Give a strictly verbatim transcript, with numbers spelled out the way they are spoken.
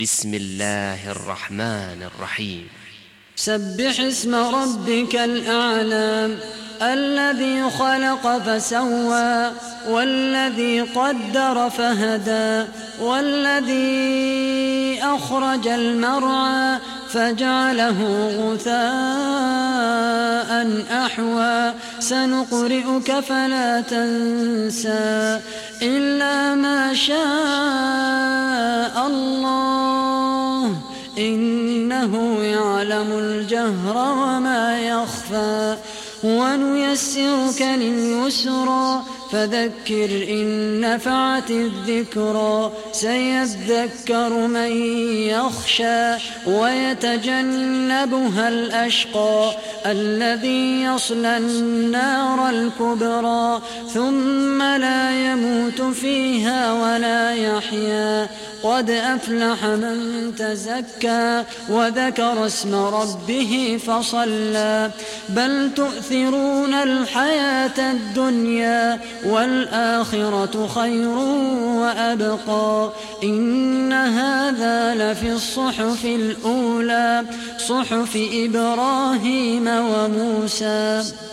بسم الله الرحمن الرحيم. سبح اسم ربك الأعلى الذي خلق فسوى والذي قدر فهدى والذي أخرج المرعى فجعله غثاء أحوى سنقرئك فلا تنسى إلا ما شاء الله إنه يعلم الجهر وما يخفى ونيسرك لليسرى فذكر إن نفعت الذكرى سيذكر من يخشى ويتجنبها الأشقى الذي يصلى النار الكبرى ثم لا يموت فيها ولا يحيا قد أفلح من تزكى وذكر اسم ربه فصلى بل تؤثرون الحياة الدنيا والآخرة خير وأبقى إن هذا لفي الصحف الأولى صحف إبراهيم وموسى.